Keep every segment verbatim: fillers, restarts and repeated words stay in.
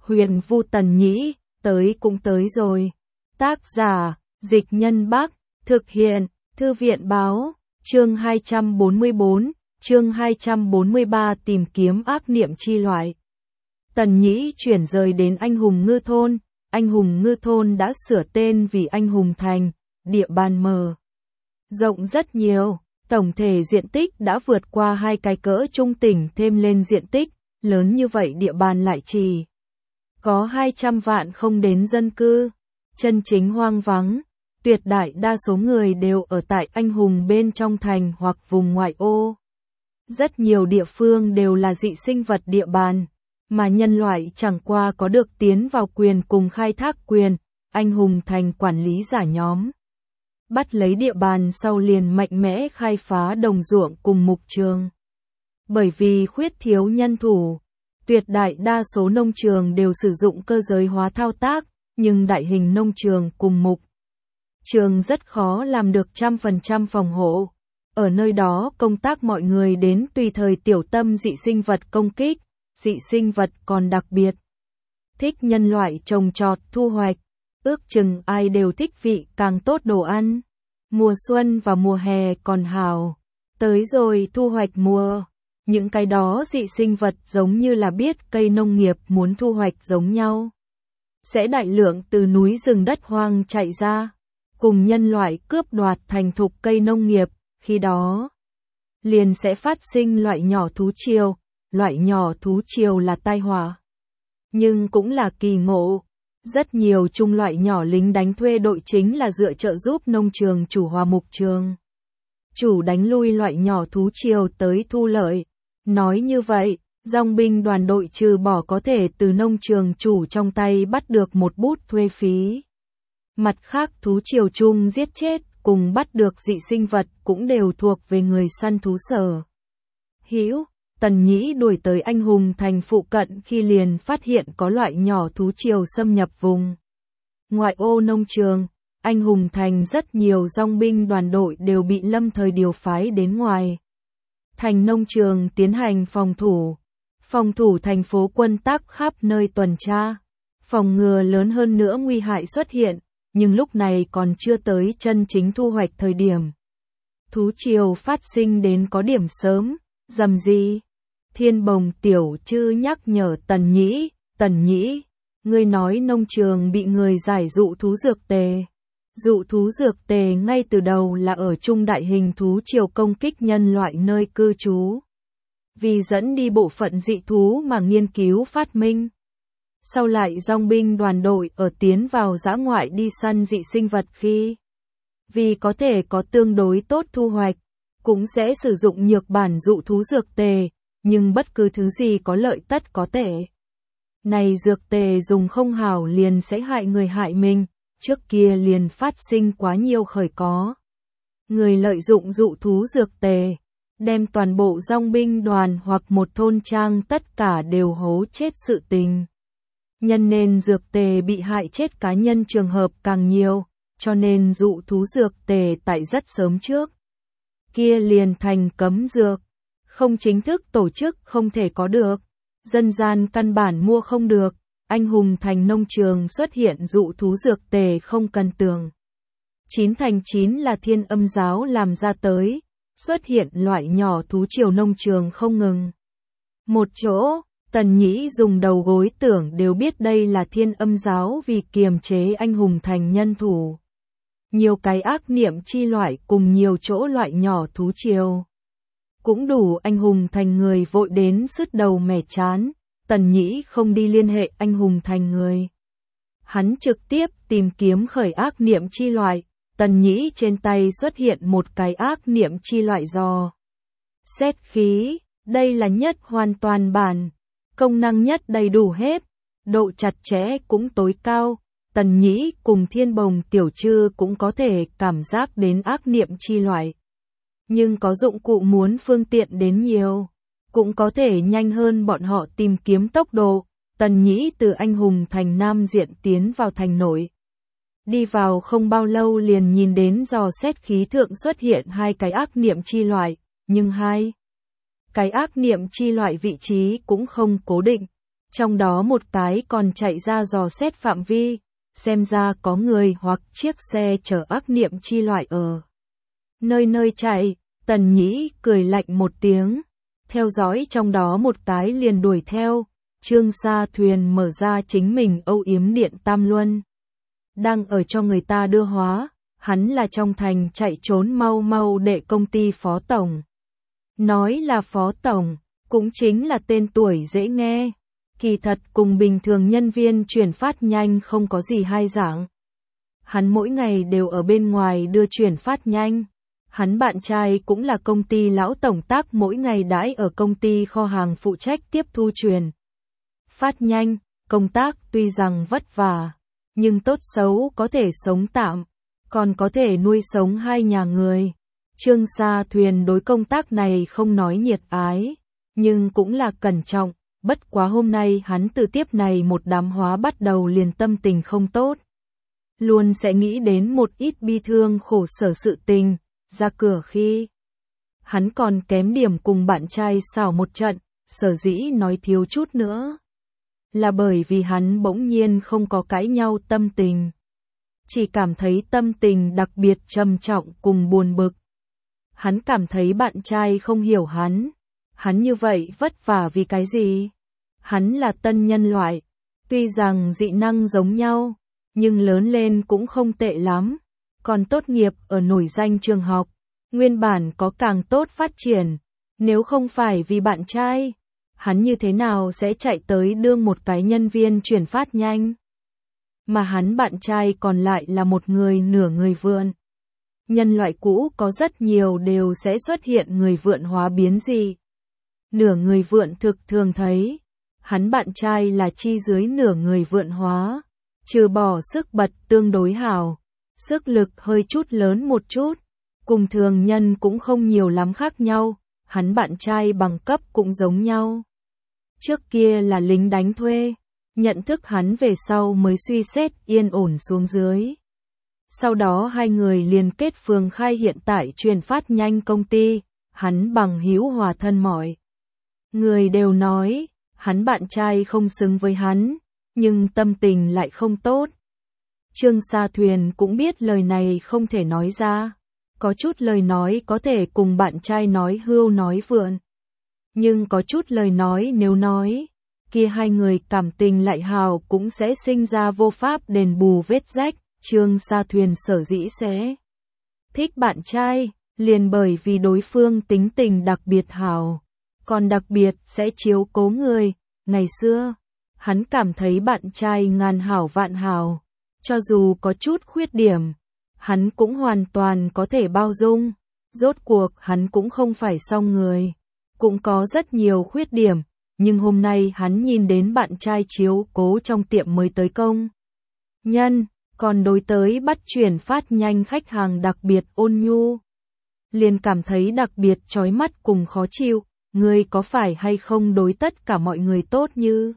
Huyền Vu Tần Nhĩ, tới cũng tới rồi. Tác giả, Dịch Nhân Bắc, thực hiện, Thư viện Báo, chương hai trăm bốn mươi bốn, chương hai trăm bốn mươi ba tìm kiếm ác niệm chi loại. Tần Nhĩ chuyển rời đến Anh Hùng Ngư Thôn, Anh Hùng Ngư Thôn đã sửa tên vì Anh Hùng Thành, địa bàn mở rộng rất nhiều, tổng thể diện tích đã vượt qua hai cái cỡ trung tỉnh, thêm lên diện tích lớn như vậy địa bàn lại chỉ có hai trăm vạn không đến dân cư, chân chính hoang vắng, tuyệt đại đa số người đều ở tại Anh Hùng bên trong thành hoặc vùng ngoại ô. Rất nhiều địa phương đều là dị sinh vật địa bàn, mà nhân loại chẳng qua có được tiến vào quyền cùng khai thác quyền, Anh Hùng Thành quản lý giả nhóm bắt lấy địa bàn sau liền mạnh mẽ khai phá đồng ruộng cùng mục trường. Bởi vì khuyết thiếu nhân thủ, tuyệt đại đa số nông trường đều sử dụng cơ giới hóa thao tác, nhưng đại hình nông trường cùng mục trường rất khó làm được trăm phần trăm phòng hộ. Ở nơi đó công tác mọi người đến tùy thời tiểu tâm dị sinh vật công kích, dị sinh vật còn đặc biệt thích nhân loại trồng trọt thu hoạch, ước chừng ai đều thích vị càng tốt đồ ăn. Mùa xuân và mùa hè còn hào, tới rồi thu hoạch mùa, những cái đó dị sinh vật giống như là biết cây nông nghiệp muốn thu hoạch giống nhau, sẽ đại lượng từ núi rừng đất hoang chạy ra, cùng nhân loại cướp đoạt thành thục cây nông nghiệp, khi đó liền sẽ phát sinh loại nhỏ thú triều, loại nhỏ thú triều là tai họa, nhưng cũng là kỳ ngộ. Rất nhiều chung loại nhỏ lính đánh thuê đội chính là dựa trợ giúp nông trường chủ hòa mục trường chủ đánh lui loại nhỏ thú triều tới thu lợi. Nói như vậy, dòng binh đoàn đội trừ bỏ có thể từ nông trường chủ trong tay bắt được một bút thuê phí, mặt khác thú triều chung giết chết cùng bắt được dị sinh vật cũng đều thuộc về người săn thú sở hữu. Tần Nhĩ đuổi tới Anh Hùng Thành phụ cận khi liền phát hiện có loại nhỏ thú triều xâm nhập vùng ngoại ô nông trường. Anh Hùng Thành rất nhiều dòng binh đoàn đội đều bị lâm thời điều phái đến ngoài thành nông trường tiến hành phòng thủ. Phòng thủ thành phố quân tắc khắp nơi tuần tra, phòng ngừa lớn hơn nữa nguy hại xuất hiện, nhưng lúc này còn chưa tới chân chính thu hoạch thời điểm. Thú triều phát sinh đến có điểm sớm, dầm gì? Thiên Bồng tiểu chư nhắc nhở Tần Nhĩ, Tần Nhĩ, ngươi nói nông trường bị người giải dụ thú dược tề. Dụ thú dược tề ngay từ đầu là ở trung đại hình thú triều công kích nhân loại nơi cư trú. Vì dẫn đi bộ phận dị thú mà nghiên cứu phát minh. Sau lại dòng binh đoàn đội ở tiến vào dã ngoại đi săn dị sinh vật khi vì có thể có tương đối tốt thu hoạch, cũng sẽ sử dụng nhược bản dụ thú dược tề, nhưng bất cứ thứ gì có lợi tất có tệ. Này dược tề dùng không hảo liền sẽ hại người hại mình, trước kia liền phát sinh quá nhiều khởi có. Người lợi dụng dụ thú dược tề, đem toàn bộ dòng binh đoàn hoặc một thôn trang tất cả đều hố chết sự tình. Nhân nên dược tề bị hại chết cá nhân trường hợp càng nhiều, cho nên dụ thú dược tề tại rất sớm trước kia liền thành cấm dược, không chính thức tổ chức không thể có được, dân gian căn bản mua không được. Anh Hùng Thành nông trường xuất hiện dụ thú dược tề không cần tưởng. Chín thành chín là Thiên Âm giáo làm ra tới, xuất hiện loại nhỏ thú triều nông trường không ngừng. Một chỗ, Tần Nhĩ dùng đầu gối tưởng đều biết đây là Thiên Âm giáo vì kiềm chế Anh Hùng Thành nhân thủ. Nhiều cái ác niệm chi loại cùng nhiều chỗ loại nhỏ thú triều. Cũng đủ Anh Hùng Thành người vội đến sứt đầu mẻ chán. Tần Nhĩ không đi liên hệ Anh Hùng Thành người. Hắn trực tiếp tìm kiếm khởi ác niệm chi loại. Tần Nhĩ trên tay xuất hiện một cái ác niệm chi loại do xét khí. Đây là nhất hoàn toàn bản, công năng nhất đầy đủ hết, độ chặt chẽ cũng tối cao. Tần Nhĩ cùng Thiên Bồng tiểu trư cũng có thể cảm giác đến ác niệm chi loại. Nhưng có dụng cụ muốn phương tiện đến nhiều, cũng có thể nhanh hơn bọn họ tìm kiếm tốc độ. Tần Nhĩ từ Anh Hùng Thành Nam diện tiến vào thành nội. Đi vào không bao lâu liền nhìn đến dò xét khí thượng xuất hiện hai cái ác niệm chi loại, nhưng hai cái ác niệm chi loại vị trí cũng không cố định. Trong đó một cái còn chạy ra dò xét phạm vi, xem ra có người hoặc chiếc xe chở ác niệm chi loại ở nơi nơi chạy. Tần Nhĩ cười lạnh một tiếng, theo dõi trong đó một cái liền đuổi theo. Trương Sa Thuyền mở ra chính mình âu yếm điện Tam Luân, đang ở cho người ta đưa hóa, hắn là trong thành chạy trốn mau mau đệ công ty phó tổng. Nói là phó tổng, cũng chính là tên tuổi dễ nghe, kỳ thật cùng bình thường nhân viên chuyển phát nhanh không có gì hai dạng. Hắn mỗi ngày đều ở bên ngoài đưa chuyển phát nhanh. Hắn bạn trai cũng là công ty lão tổng tác, mỗi ngày đãi ở công ty kho hàng phụ trách tiếp thu truyền phát nhanh. Công tác tuy rằng vất vả, nhưng tốt xấu có thể sống tạm, còn có thể nuôi sống hai nhà người. Trương Sa Thuyền đối công tác này không nói nhiệt ái, nhưng cũng là cẩn trọng. Bất quá hôm nay hắn từ tiếp này một đám hóa bắt đầu liền tâm tình không tốt. Luôn sẽ nghĩ đến một ít bi thương khổ sở sự tình. Ra cửa khi hắn còn kém điểm cùng bạn trai xảo một trận, sở dĩ nói thiếu chút nữa là bởi vì hắn bỗng nhiên không có cãi nhau tâm tình, chỉ cảm thấy tâm tình đặc biệt trầm trọng cùng buồn bực. Hắn cảm thấy bạn trai không hiểu hắn, hắn như vậy vất vả vì cái gì? Hắn là tân nhân loại, tuy rằng dị năng giống nhau, nhưng lớn lên cũng không tệ lắm. Còn tốt nghiệp ở nổi danh trường học, nguyên bản có càng tốt phát triển, nếu không phải vì bạn trai, hắn như thế nào sẽ chạy tới đương một cái nhân viên chuyển phát nhanh. Mà hắn bạn trai còn lại là một người nửa người vượn. Nhân loại cũ có rất nhiều đều sẽ xuất hiện người vượn hóa biến dị. Nửa người vượn thực thường thấy, hắn bạn trai là chi dưới nửa người vượn hóa, trừ bỏ sức bật tương đối hảo. Sức lực hơi chút lớn một chút, cùng thường nhân cũng không nhiều lắm khác nhau, hắn bạn trai bằng cấp cũng giống nhau. Trước kia là lính đánh thuê, nhận thức hắn về sau mới suy xét yên ổn xuống dưới. Sau đó hai người liền kết phường khai hiện tại truyền phát nhanh công ty, hắn bằng hữu hòa thân mọi. Người đều nói, hắn bạn trai không xứng với hắn, nhưng tâm tình lại không tốt. Trương Sa Thuyền cũng biết lời này không thể nói ra, có chút lời nói có thể cùng bạn trai nói hưu nói vượn, nhưng có chút lời nói nếu nói, kia hai người cảm tình lại hào cũng sẽ sinh ra vô pháp đền bù vết rách. Trương Sa Thuyền sở dĩ sẽ thích bạn trai, liền bởi vì đối phương tính tình đặc biệt hào, còn đặc biệt sẽ chiếu cố người. Ngày xưa, hắn cảm thấy bạn trai ngàn hảo vạn hảo. Cho dù có chút khuyết điểm, hắn cũng hoàn toàn có thể bao dung. Rốt cuộc hắn cũng không phải xong người, cũng có rất nhiều khuyết điểm, nhưng hôm nay hắn nhìn đến bạn trai chiếu cố trong tiệm mới tới công nhân, còn đối tới bắt chuyển phát nhanh khách hàng đặc biệt ôn nhu, liền cảm thấy đặc biệt chói mắt cùng khó chịu. Ngươi có phải hay không đối tất cả mọi người tốt như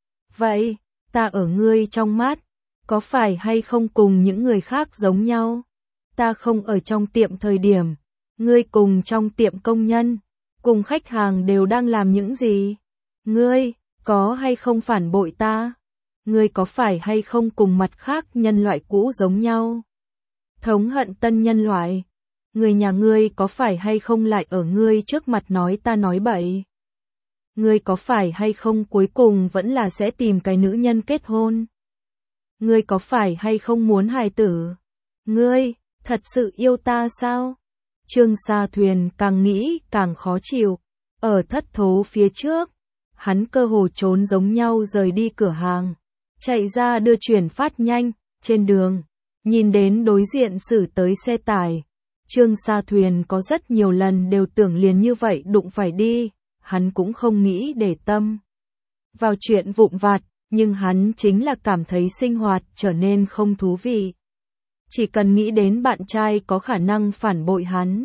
vậy? Ta ở ngươi trong mắt có phải hay không cùng những người khác giống nhau? Ta không ở trong tiệm thời điểm, ngươi cùng trong tiệm công nhân, cùng khách hàng đều đang làm những gì? Ngươi có hay không phản bội ta? Ngươi có phải hay không cùng mặt khác nhân loại cũ giống nhau? Thống hận tân nhân loại? Người nhà ngươi có phải hay không lại ở ngươi trước mặt nói ta nói bậy? Ngươi có phải hay không cuối cùng vẫn là sẽ tìm cái nữ nhân kết hôn? Ngươi có phải hay không muốn hài tử? Ngươi thật sự yêu ta sao? Trương Sa Thuyền càng nghĩ càng khó chịu. Ở thất thố phía trước, hắn cơ hồ trốn giống nhau rời đi cửa hàng, chạy ra đưa chuyển phát nhanh. Trên đường, nhìn đến đối diện xử tới xe tải, Trương Sa Thuyền có rất nhiều lần đều tưởng liền như vậy đụng phải đi, hắn cũng không nghĩ để tâm vào chuyện vụn vặt, nhưng hắn chính là cảm thấy sinh hoạt trở nên không thú vị. Chỉ cần nghĩ đến bạn trai có khả năng phản bội hắn,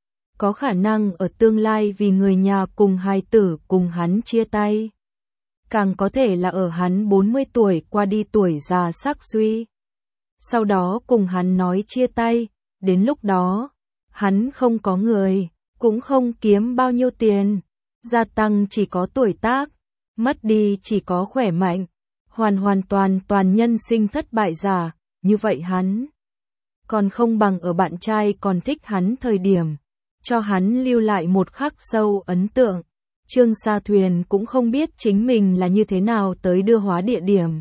có khả năng ở tương lai vì người nhà cùng hài tử cùng hắn chia tay, càng có thể là ở hắn bốn mươi tuổi qua đi tuổi già sắc suy, sau đó cùng hắn nói chia tay. Đến lúc đó, hắn không có người, cũng không kiếm bao nhiêu tiền, gia tăng chỉ có tuổi tác, mất đi chỉ có khỏe mạnh, hoàn hoàn toàn toàn nhân sinh thất bại giả, như vậy hắn còn không bằng ở bạn trai còn thích hắn thời điểm, cho hắn lưu lại một khắc sâu ấn tượng. Trương Sa Thuyền cũng không biết chính mình là như thế nào tới đưa hóa địa điểm.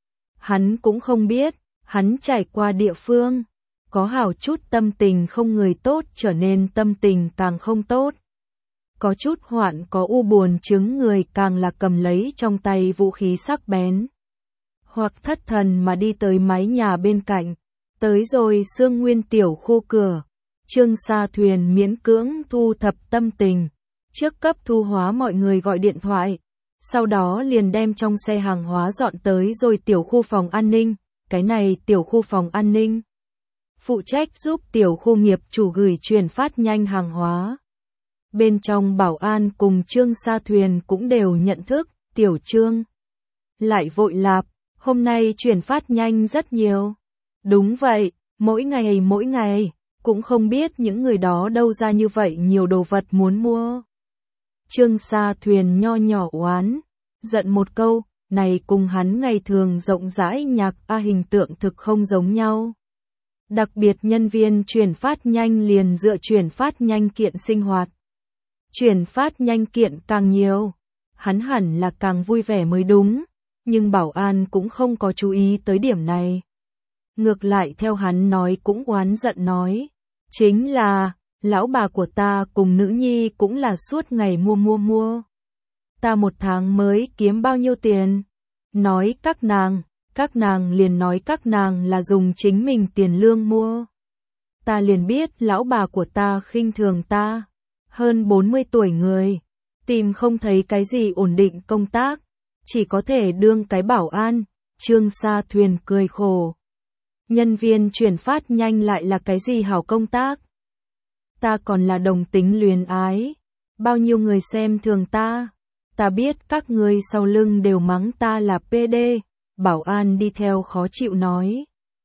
Hắn cũng không biết, hắn trải qua địa phương, có hảo chút tâm tình không người tốt trở nên tâm tình càng không tốt. Có chút hoạn có u buồn chứng người càng là cầm lấy trong tay vũ khí sắc bén. Hoặc thất thần mà đi tới mái nhà bên cạnh, tới rồi Sương Nguyên tiểu khu cửa. Trương Sa Thuyền miễn cưỡng thu thập tâm tình, trước cấp thu hóa mọi người gọi điện thoại, sau đó liền đem trong xe hàng hóa dọn tới rồi tiểu khu phòng an ninh, cái này tiểu khu phòng an ninh phụ trách giúp tiểu khu nghiệp chủ gửi chuyển phát nhanh hàng hóa. Bên trong bảo an cùng Trương Sa Thuyền cũng đều nhận thức, tiểu Trương lại vội lạp, hôm nay chuyển phát nhanh rất nhiều. Đúng vậy, mỗi ngày mỗi ngày, cũng không biết những người đó đâu ra như vậy nhiều đồ vật muốn mua. Trương Sa Thuyền nho nhỏ oán, giận một câu, này cùng hắn ngày thường rộng rãi nhạc A hình tượng thực không giống nhau. Đặc biệt nhân viên chuyển phát nhanh liền dựa chuyển phát nhanh kiện sinh hoạt. Chuyển phát nhanh kiện càng nhiều, hắn hẳn là càng vui vẻ mới đúng, nhưng bảo an cũng không có chú ý tới điểm này. Ngược lại theo hắn nói cũng oán giận nói, chính là, lão bà của ta cùng nữ nhi cũng là suốt ngày mua mua mua. Ta một tháng mới kiếm bao nhiêu tiền? Nói các nàng, các nàng liền nói các nàng là dùng chính mình tiền lương mua. Ta liền biết lão bà của ta khinh thường ta, hơn bốn mươi tuổi người, tìm không thấy cái gì ổn định công tác, chỉ có thể đương cái bảo an. Trương Sa Thuyền cười khổ. Nhân viên chuyển phát nhanh lại là cái gì hảo công tác? Ta còn là đồng tính luyến ái, bao nhiêu người xem thường ta, ta biết các ngươi sau lưng đều mắng ta là pê đê, bảo an đi theo khó chịu nói.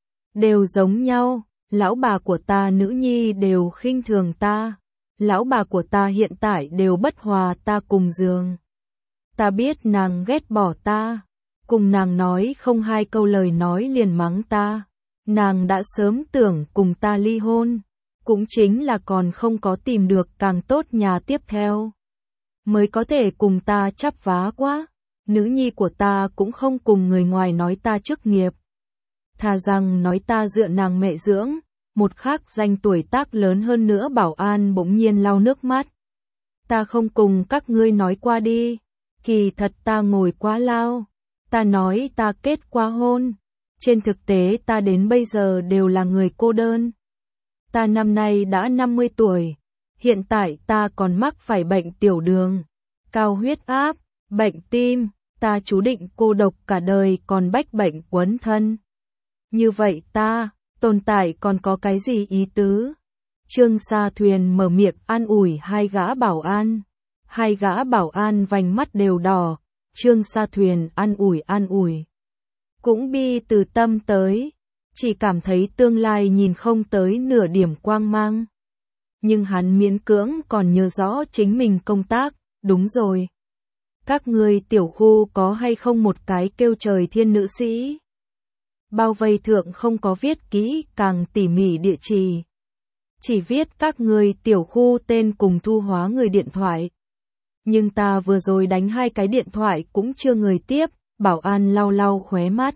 Đều giống nhau, lão bà của ta nữ nhi đều khinh thường ta, lão bà của ta hiện tại đều bất hòa ta cùng giường. Ta biết nàng ghét bỏ ta, cùng nàng nói không hai câu lời nói liền mắng ta, nàng đã sớm tưởng cùng ta ly hôn. Cũng chính là còn không có tìm được càng tốt nhà tiếp theo, mới có thể cùng ta chắp vá quá. Nữ nhi của ta cũng không cùng người ngoài nói ta chức nghiệp, thà rằng nói ta dựa nàng mẹ dưỡng. Một khác danh tuổi tác lớn hơn nữa bảo an bỗng nhiên lau nước mắt. Ta không cùng các ngươi nói qua đi, kỳ thật ta ngồi quá lao, ta nói ta kết qua hôn, trên thực tế ta đến bây giờ đều là người cô đơn. Ta năm nay đã năm mươi tuổi, hiện tại ta còn mắc phải bệnh tiểu đường, cao huyết áp, bệnh tim, ta chú định cô độc cả đời còn bách bệnh quấn thân. Như vậy ta, tồn tại còn có cái gì ý tứ? Trương Sa Thuyền mở miệng an ủi hai gã bảo an, hai gã bảo an vành mắt đều đỏ, Trương Sa Thuyền an ủi an ủi. Cũng bi từ tâm tới. Chỉ cảm thấy tương lai nhìn không tới nửa điểm quang mang. Nhưng hắn miễn cưỡng còn nhớ rõ chính mình công tác, đúng rồi. Các ngươi tiểu khu có hay không một cái kêu trời thiên nữ sĩ? Bao vây thượng không có viết kỹ càng tỉ mỉ địa chỉ. Chỉ viết các ngươi tiểu khu tên cùng thu hóa người điện thoại. Nhưng ta vừa rồi đánh hai cái điện thoại cũng chưa người tiếp, bảo an lau lau khóe mắt.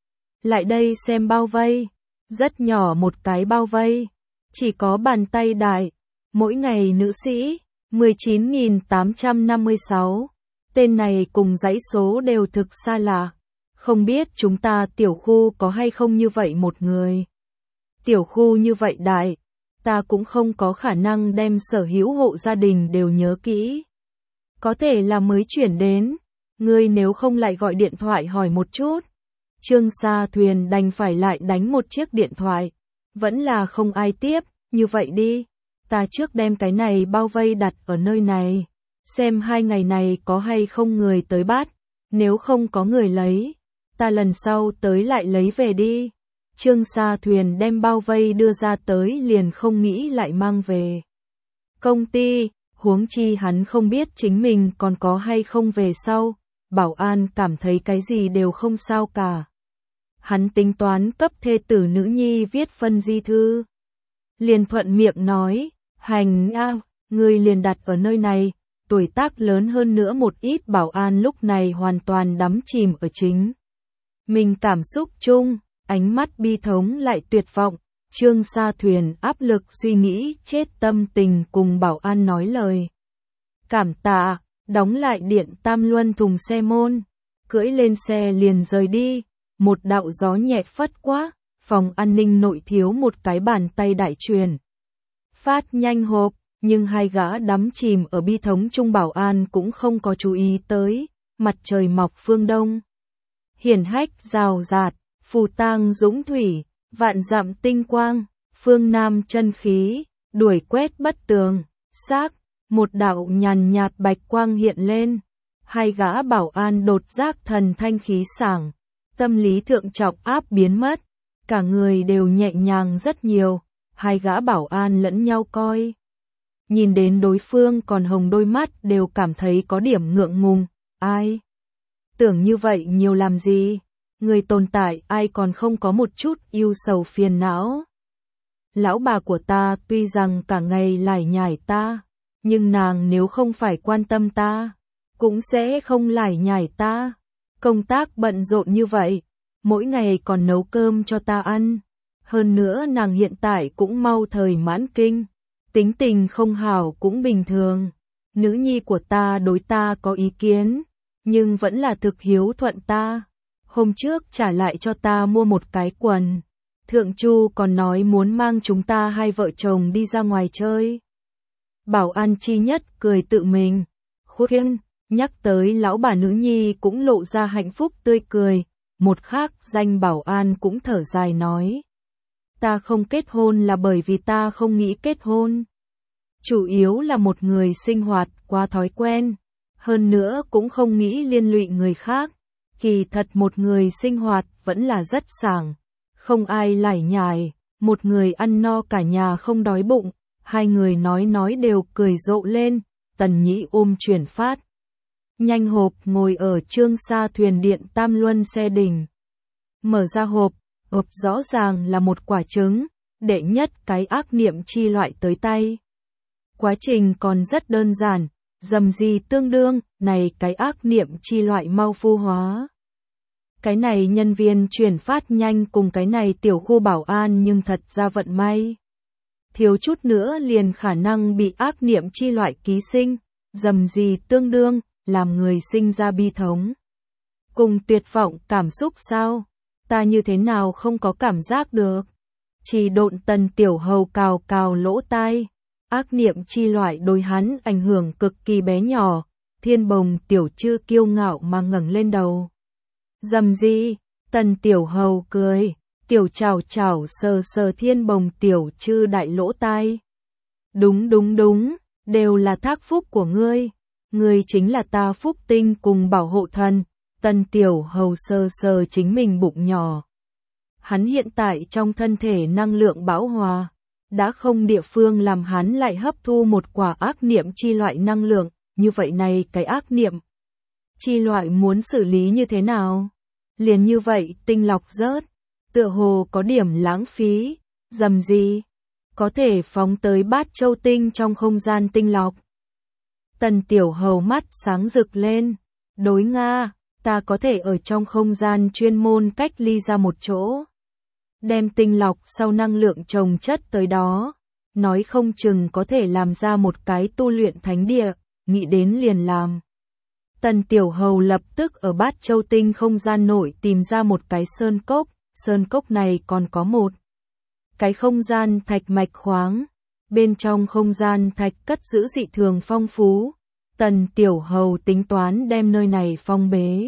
Lại đây xem bao vây, rất nhỏ một cái bao vây, chỉ có bàn tay đại, mỗi ngày nữ sĩ, mười chín nghìn tám trăm năm mươi sáu, tên này cùng dãy số đều thực xa lạ, không biết chúng ta tiểu khu có hay không như vậy một người. Tiểu khu như vậy đại, ta cũng không có khả năng đem sở hữu hộ gia đình đều nhớ kỹ. Có thể là mới chuyển đến, ngươi nếu không lại gọi điện thoại hỏi một chút. Trương Sa Thuyền đành phải lại đánh một chiếc điện thoại, vẫn là không ai tiếp, như vậy đi, ta trước đem cái này bao vây đặt ở nơi này, xem hai ngày này có hay không người tới bắt, nếu không có người lấy, ta lần sau tới lại lấy về đi. Trương Sa Thuyền đem bao vây đưa ra tới liền không nghĩ lại mang về công ty, huống chi hắn không biết chính mình còn có hay không về sau, Bảo An cảm thấy cái gì đều không sao cả. Hắn tính toán cấp thê tử nữ nhi viết phân di thư. Liền thuận miệng nói, hành a, ngươi liền đặt ở nơi này, tuổi tác lớn hơn nữa một ít. Bảo An lúc này hoàn toàn đắm chìm ở chính mình cảm xúc chung, ánh mắt bi thống lại tuyệt vọng. Trương Sa Thuyền áp lực suy nghĩ chết tâm tình cùng Bảo An nói lời cảm tạ, đóng lại điện tam luân thùng xe môn, cưỡi lên xe liền rời đi. Một đạo gió nhẹ phất quá, phòng an ninh nội thiếu một cái bàn tay đại truyền. Phát nhanh hộp, nhưng hai gã đắm chìm ở bi thống chung. Bảo An cũng không có chú ý tới, mặt trời mọc phương đông. Hiển hách rào rạt, phù tang dũng thủy, vạn dặm tinh quang, phương nam chân khí, đuổi quét bất tường, xác, một đạo nhàn nhạt bạch quang hiện lên. Hai gã Bảo An đột giác thần thanh khí sảng, tâm lý thượng trọng áp biến mất, cả người đều nhẹ nhàng rất nhiều. Hai gã Bảo An lẫn nhau coi, nhìn đến đối phương còn hồng đôi mắt đều cảm thấy có điểm ngượng ngùng. Ai tưởng như vậy nhiều làm gì? Người tồn tại ai còn không có một chút yêu sầu phiền não. Lão bà của ta tuy rằng cả ngày lải nhải ta, nhưng nàng nếu không phải quan tâm ta, cũng sẽ không lải nhải ta. Công tác bận rộn như vậy, mỗi ngày còn nấu cơm cho ta ăn. Hơn nữa nàng hiện tại cũng mau thời mãn kinh, tính tình không hảo cũng bình thường. Nữ nhi của ta đối ta có ý kiến, nhưng vẫn là thực hiếu thuận ta. Hôm trước trả lại cho ta mua một cái quần. Thượng Chu còn nói muốn mang chúng ta hai vợ chồng đi ra ngoài chơi. Bảo An chi nhất cười tự mình. Khuyên, nhắc tới lão bà nữ nhi cũng lộ ra hạnh phúc tươi cười. Một khác danh Bảo An cũng thở dài nói. Ta không kết hôn là bởi vì ta không nghĩ kết hôn. Chủ yếu là một người sinh hoạt quá thói quen. Hơn nữa cũng không nghĩ liên lụy người khác. Kỳ thật một người sinh hoạt vẫn là rất sảng. Không ai lải nhải. Một người ăn no cả nhà không đói bụng. Hai người nói nói đều cười rộ lên. Tần Nhĩ ôm chuyển phát nhanh hộp ngồi ở Trương Sa Thuyền điện tam luân xe đỉnh. Mở ra hộp, hộp rõ ràng là một quả trứng, đệ nhất cái ác niệm chi loại tới tay. Quá trình còn rất đơn giản, dầm gì tương đương, này cái ác niệm chi loại mau phu hóa. Cái này nhân viên chuyển phát nhanh cùng cái này tiểu khu Bảo An nhưng thật ra vận may. Thiếu chút nữa liền khả năng bị ác niệm chi loại ký sinh, dầm gì tương đương, làm người sinh ra bi thống. Cùng tuyệt vọng cảm xúc sao? Ta như thế nào không có cảm giác được? Chỉ độn Tần Tiểu Hầu cào cào lỗ tai. Ác niệm chi loại đối hắn ảnh hưởng cực kỳ bé nhỏ. Thiên Bồng Tiểu Chư kiêu ngạo mà ngẩng lên đầu. Dầm gì? Tần Tiểu Hầu cười. Tiểu Chảo Chảo sờ sờ Thiên Bồng Tiểu Chư đại lỗ tai. Đúng đúng đúng, đều là thác phúc của ngươi. Ngươi chính là ta phúc tinh cùng bảo hộ thần. Tần Tiểu Hầu sờ sờ chính mình bụng nhỏ. Hắn hiện tại trong thân thể năng lượng bão hòa, đã không địa phương làm hắn lại hấp thu một quả ác niệm chi loại năng lượng, như vậy này cái ác niệm chi loại muốn xử lý như thế nào? Liền như vậy tinh lọc rớt, tựa hồ có điểm lãng phí, dầm gì? Có thể phóng tới Bát Châu Tinh trong không gian tinh lọc. Tần Tiểu Hầu mắt sáng rực lên, đối Nga. Ta có thể ở trong không gian chuyên môn cách ly ra một chỗ. Đem tinh lọc sau năng lượng trồng chất tới đó. Nói không chừng có thể làm ra một cái tu luyện thánh địa, nghĩ đến liền làm. Tần Tiểu Hầu lập tức ở Bát Châu Tinh không gian nội tìm ra một cái sơn cốc. Sơn cốc này còn có một cái không gian thạch mạch khoáng. Bên trong không gian thạch cất giữ dị thường phong phú. Tần Tiểu Hầu tính toán đem nơi này phong bế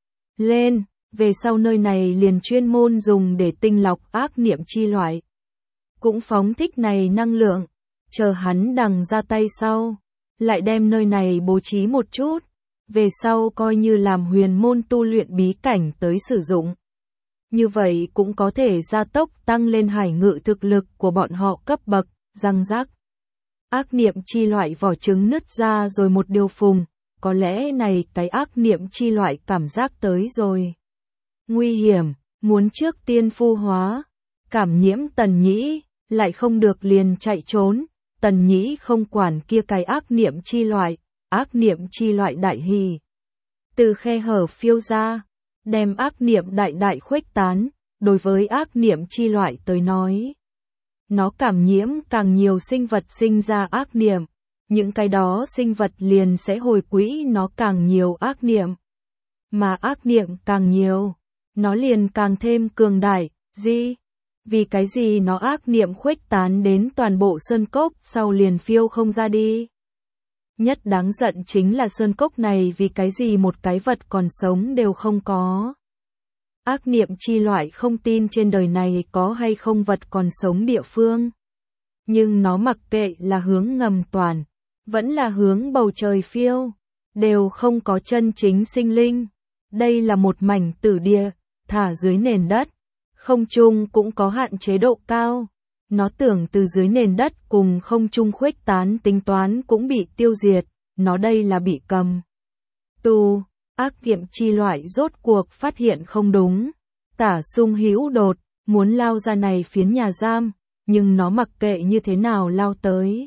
lên, về sau nơi này liền chuyên môn dùng để tinh lọc ác niệm chi loại. Cũng phóng thích này năng lượng, chờ hắn đằng ra tay sau, lại đem nơi này bố trí một chút, về sau coi như làm huyền môn tu luyện bí cảnh tới sử dụng. Như vậy cũng có thể gia tốc tăng lên hải ngự thực lực của bọn họ cấp bậc, răng rắc. Ác niệm chi loại vỏ trứng nứt ra rồi một điều phùng, có lẽ này cái ác niệm chi loại cảm giác tới rồi. Nguy hiểm, muốn trước tiên phu hóa, cảm nhiễm Tần Nhĩ, lại không được liền chạy trốn, Tần Nhĩ không quản kia cái ác niệm chi loại, ác niệm chi loại đại hỉ. Từ khe hở phiêu ra, đem ác niệm đại đại khuếch tán, đối với ác niệm chi loại tới nói. Nó cảm nhiễm càng nhiều sinh vật sinh ra ác niệm, những cái đó sinh vật liền sẽ hồi quỹ nó càng nhiều ác niệm. Mà ác niệm càng nhiều, nó liền càng thêm cường đại, gì? Vì cái gì nó ác niệm khuếch tán đến toàn bộ sơn cốc sau liền phiêu không ra đi? Nhất đáng giận chính là sơn cốc này vì cái gì một cái vật còn sống đều không có. Ác niệm chi loại không tin trên đời này có hay không vật còn sống địa phương. Nhưng nó mặc kệ là hướng ngầm toàn, vẫn là hướng bầu trời phiêu, đều không có chân chính sinh linh. Đây là một mảnh tử địa, thả dưới nền đất. Không trung cũng có hạn chế độ cao. Nó tưởng từ dưới nền đất cùng không trung khuếch tán tính toán cũng bị tiêu diệt. Nó đây là bị cầm tù. Ác niệm chi loại rốt cuộc phát hiện không đúng. Tả Sung hữu đột, muốn lao ra này phiến nhà giam, nhưng nó mặc kệ như thế nào lao tới.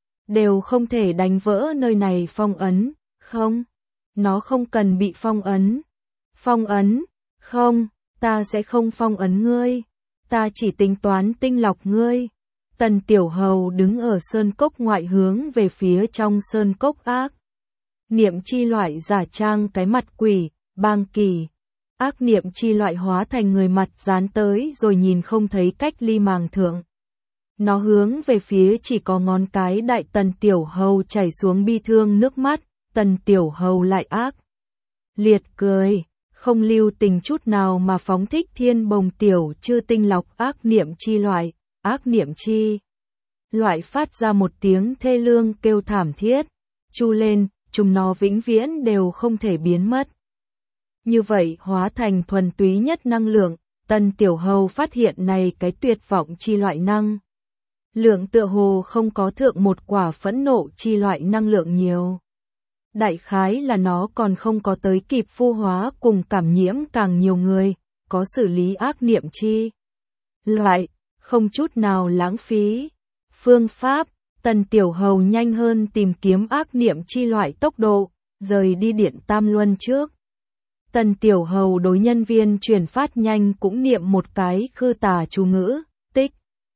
Đều không thể đánh vỡ nơi này phong ấn, không. Nó không cần bị phong ấn. Phong ấn, không, ta sẽ không phong ấn ngươi. Ta chỉ tính toán tinh lọc ngươi. Tần Tiểu Hầu đứng ở sơn cốc ngoại hướng về phía trong sơn cốc ác. Niệm chi loại giả trang cái mặt quỷ, bang kỳ. Ác niệm chi loại hóa thành người mặt dán tới rồi nhìn không thấy cách ly màng thượng. Nó hướng về phía chỉ có ngón cái đại Tần Tiểu Hầu chảy xuống bi thương nước mắt, Tần Tiểu Hầu lại ác. Liệt cười, không lưu tình chút nào mà phóng thích thiên bồng tiểu chư tinh lọc ác niệm chi loại, ác niệm chi. Loại phát ra một tiếng thê lương kêu thảm thiết, chu lên, chúng nó vĩnh viễn đều không thể biến mất. Như vậy hóa thành thuần túy nhất năng lượng, Tần Tiểu Hầu phát hiện này cái tuyệt vọng chi loại năng. Lượng tựa hồ không có thượng một quả phẫn nộ chi loại năng lượng nhiều. Đại khái là nó còn không có tới kịp phu hóa cùng cảm nhiễm càng nhiều người, có xử lý ác niệm chi loại, không chút nào lãng phí. Phương pháp, Tần Tiểu Hầu nhanh hơn tìm kiếm ác niệm chi loại tốc độ, rời đi điện Tam Luân trước. Tần Tiểu Hầu đối nhân viên truyền phát nhanh cũng niệm một cái khư tà chú ngữ, tích.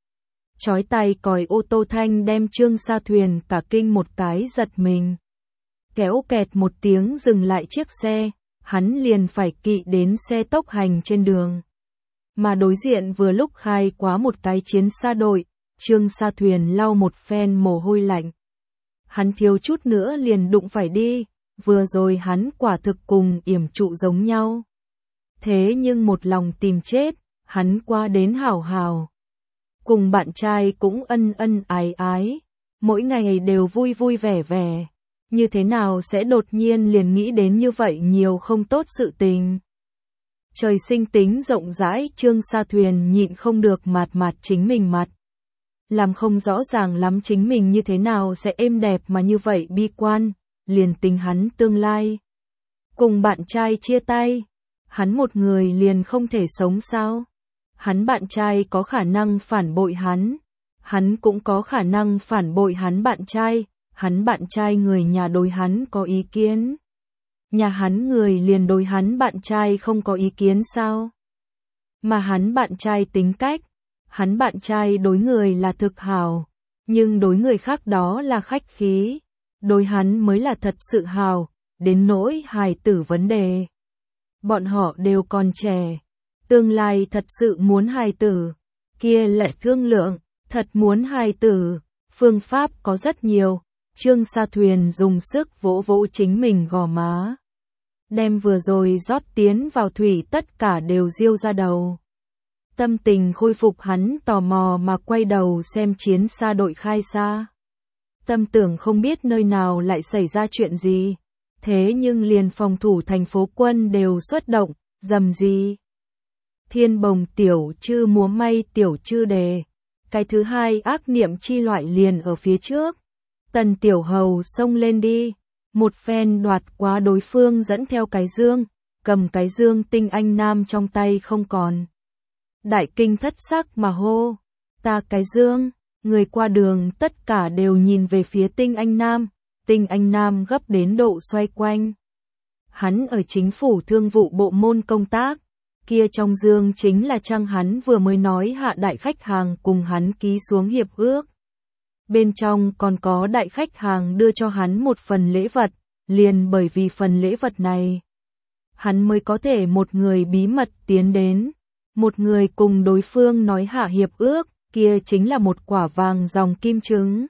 Chói tai còi ô tô thanh đem Trương Sa Thuyền cả kinh một cái giật mình. Kéo kẹt một tiếng dừng lại chiếc xe, hắn liền phải kỵ đến xe tốc hành trên đường. Mà đối diện vừa lúc khai quá một cái chiến xa đội, Trương Sa Thuyền lau một phen mồ hôi lạnh. Hắn thiếu chút nữa liền đụng phải đi, vừa rồi hắn quả thực cùng yểm trụ giống nhau. Thế nhưng một lòng tìm chết, hắn qua đến hào hào. Cùng bạn trai cũng ân ân ái ái, mỗi ngày đều vui vui vẻ vẻ. Như thế nào sẽ đột nhiên liền nghĩ đến như vậy nhiều không tốt sự tình. Trời sinh tính rộng rãi, Trương Sa Thuyền nhịn không được mạt mạt chính mình mặt. Làm không rõ ràng lắm chính mình như thế nào sẽ êm đẹp mà như vậy bi quan, liền tính hắn tương lai. Cùng bạn trai chia tay, hắn một người liền không thể sống sao? Hắn bạn trai có khả năng phản bội hắn, hắn cũng có khả năng phản bội hắn bạn trai. Hắn bạn trai người nhà đối hắn có ý kiến. Nhà hắn người liền đối hắn bạn trai không có ý kiến sao? Mà hắn bạn trai tính cách, hắn bạn trai đối người là thực hào, nhưng đối người khác đó là khách khí. Đối hắn mới là thật sự hào, đến nỗi hài tử vấn đề. Bọn họ đều còn trẻ, tương lai thật sự muốn hài tử, kia lại thương lượng, thật muốn hài tử, phương pháp có rất nhiều. Trương Sa Thuyền dùng sức vỗ vỗ chính mình gò má. Đem vừa rồi rót tiến vào thủy tất cả đều diêu ra đầu. Tâm tình khôi phục hắn tò mò mà quay đầu xem chiến xa đội khai xa. Tâm tưởng không biết nơi nào lại xảy ra chuyện gì. Thế nhưng liền phòng thủ thành phố quân đều xuất động, dầm gì. Thiên bồng tiểu chư múa may tiểu chư đề. Cái thứ hai ác niệm chi loại liền ở phía trước. Tần Tiểu Hầu xông lên đi, một phen đoạt quá đối phương dẫn theo cái dương, cầm cái dương Tinh Anh Nam trong tay không còn. Đại kinh thất sắc mà hô, ta cái dương, người qua đường tất cả đều nhìn về phía Tinh Anh Nam, Tinh Anh Nam gấp đến độ xoay quanh. Hắn ở chính phủ thương vụ bộ môn công tác, kia trong dương chính là trang hắn vừa mới nói hạ đại khách hàng cùng hắn ký xuống hiệp ước. Bên trong còn có đại khách hàng đưa cho hắn một phần lễ vật, liền bởi vì phần lễ vật này, hắn mới có thể một người bí mật tiến đến, một người cùng đối phương nói hạ hiệp ước, kia chính là một quả vàng dòng kim trứng.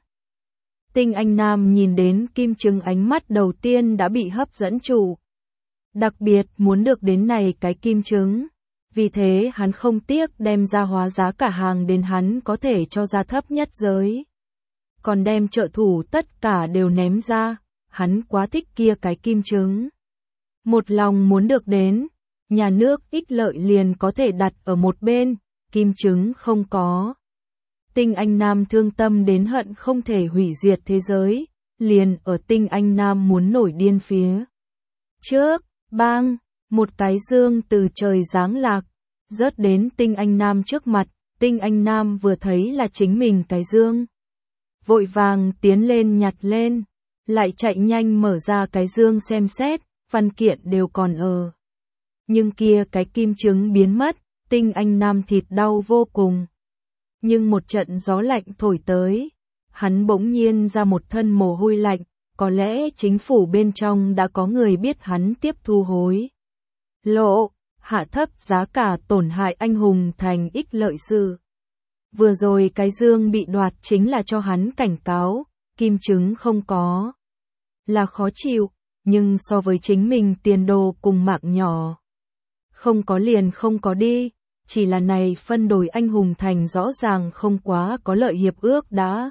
Tinh Anh Nam nhìn đến kim trứng ánh mắt đầu tiên đã bị hấp dẫn chủ. Đặc biệt muốn được đến này cái kim trứng, vì thế hắn không tiếc đem ra hóa giá cả hàng đến hắn có thể cho ra thấp nhất giới. Còn đem trợ thủ tất cả đều ném ra, hắn quá thích kia cái kim trứng. Một lòng muốn được đến, nhà nước ích lợi liền có thể đặt ở một bên, kim trứng không có. Tinh Anh Nam thương tâm đến hận không thể hủy diệt thế giới, liền ở Tinh Anh Nam muốn nổi điên phía trước, bang, một cái dương từ trời giáng lạc, rớt đến Tinh Anh Nam trước mặt, Tinh Anh Nam vừa thấy là chính mình cái dương. Vội vàng tiến lên nhặt lên, lại chạy nhanh mở ra cái dương xem xét, văn kiện đều còn ở. Nhưng kia cái kim trứng biến mất, Tinh Anh Nam thịt đau vô cùng. Nhưng một trận gió lạnh thổi tới, hắn bỗng nhiên ra một thân mồ hôi lạnh, có lẽ chính phủ bên trong đã có người biết hắn tiếp thu hối lộ, hạ thấp giá cả tổn hại anh hùng thành ích lợi sự. Vừa rồi cái dương bị đoạt chính là cho hắn cảnh cáo, kim trứng không có. Là khó chịu, nhưng so với chính mình tiền đồ cùng mạng nhỏ. Không có liền không có đi, chỉ là này phân đổi anh hùng thành rõ ràng không quá có lợi hiệp ước đã.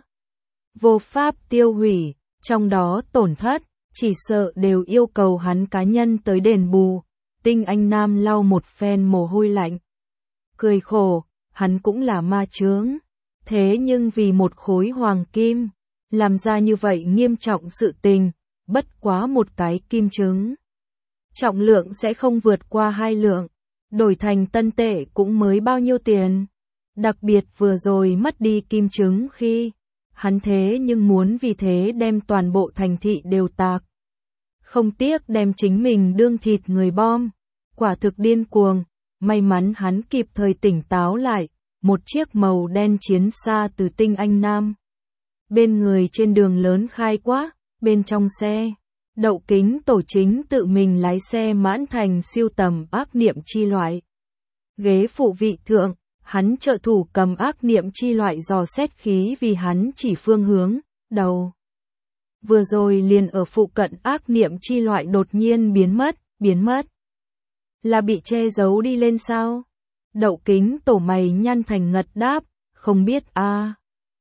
Vô pháp tiêu hủy, trong đó tổn thất, chỉ sợ đều yêu cầu hắn cá nhân tới đền bù. Tinh Anh Nam lau một phen mồ hôi lạnh. Cười khổ, hắn cũng là ma chướng. Thế nhưng vì một khối hoàng kim, làm ra như vậy nghiêm trọng sự tình, bất quá một cái kim trứng. Trọng lượng sẽ không vượt qua hai lượng, đổi thành tân tệ cũng mới bao nhiêu tiền. Đặc biệt vừa rồi mất đi kim trứng khi, hắn thế nhưng muốn vì thế đem toàn bộ thành thị đều tạc. Không tiếc đem chính mình đương thịt người bom, quả thực điên cuồng, may mắn hắn kịp thời tỉnh táo lại, một chiếc màu đen chiến xa từ Tinh Anh Nam. Bên người trên đường lớn khai quá, bên trong xe, Đậu Kính tổ chính tự mình lái xe mãn thành siêu tầm ác niệm chi loại. Ghế phụ vị thượng, hắn trợ thủ cầm ác niệm chi loại dò xét khí vì hắn chỉ phương hướng, đầu. Vừa rồi liền ở phụ cận ác niệm chi loại đột nhiên biến mất, biến mất. Là bị che giấu đi lên sao? Đậu Kính tổ mày nhăn thành ngật đáp, không biết a. À.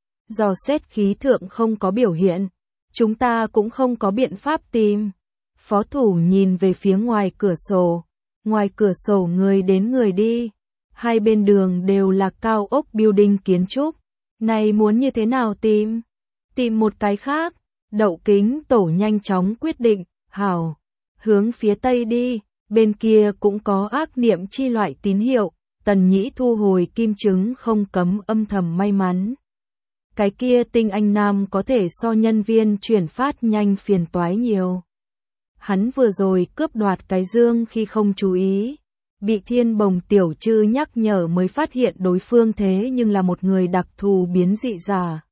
Dò xét khí thượng không có biểu hiện, chúng ta cũng không có biện pháp tìm. Phó thủ nhìn về phía ngoài cửa sổ, ngoài cửa sổ người đến người đi, hai bên đường đều là cao ốc building kiến trúc, này muốn như thế nào tìm? Tìm một cái khác. Đậu Kính tổ nhanh chóng quyết định, hảo, hướng phía tây đi, bên kia cũng có ác niệm chi loại tín hiệu, Tần Nhĩ thu hồi kim trứng không cấm âm thầm may mắn. Cái kia Tinh Anh Nam có thể so nhân viên chuyển phát nhanh phiền toái nhiều. Hắn vừa rồi cướp đoạt cái dương khi không chú ý, bị Thiên Bồng tiểu trư nhắc nhở mới phát hiện đối phương thế nhưng là một người đặc thù biến dị giả.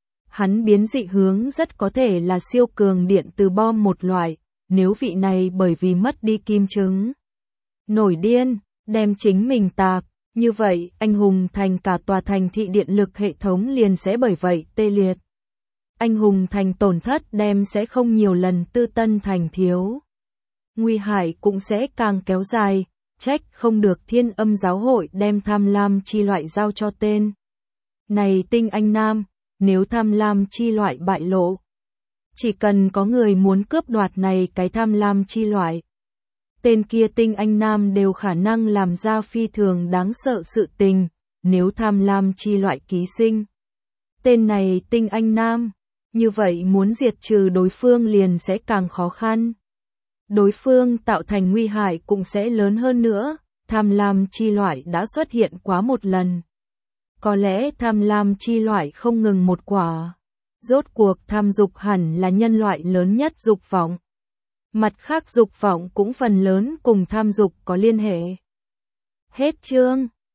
Hắn biến dị hướng rất có thể là siêu cường điện từ bom một loại, nếu vị này bởi vì mất đi kim trứng, nổi điên, đem chính mình tạc, như vậy anh hùng thành cả tòa thành thị điện lực hệ thống liền sẽ bởi vậy tê liệt. Anh hùng thành tổn thất đem sẽ không nhiều lần tư tân thành thiếu. Nguy hại cũng sẽ càng kéo dài, trách không được Thiên Âm giáo hội đem tham lam chi loại giao cho tên. Này Tinh Anh Nam, nếu tham lam chi loại bại lộ, chỉ cần có người muốn cướp đoạt này cái tham lam chi loại, tên kia Tinh Anh Nam đều khả năng làm ra phi thường đáng sợ sự tình, nếu tham lam chi loại ký sinh. Tên này Tinh Anh Nam, như vậy muốn diệt trừ đối phương liền sẽ càng khó khăn. Đối phương tạo thành nguy hại cũng sẽ lớn hơn nữa, tham lam chi loại đã xuất hiện quá một lần. Có lẽ tham lam chi loại không ngừng một quả. Rốt cuộc tham dục hẳn là nhân loại lớn nhất dục vọng. Mặt khác dục vọng cũng phần lớn cùng tham dục có liên hệ. Hết chương.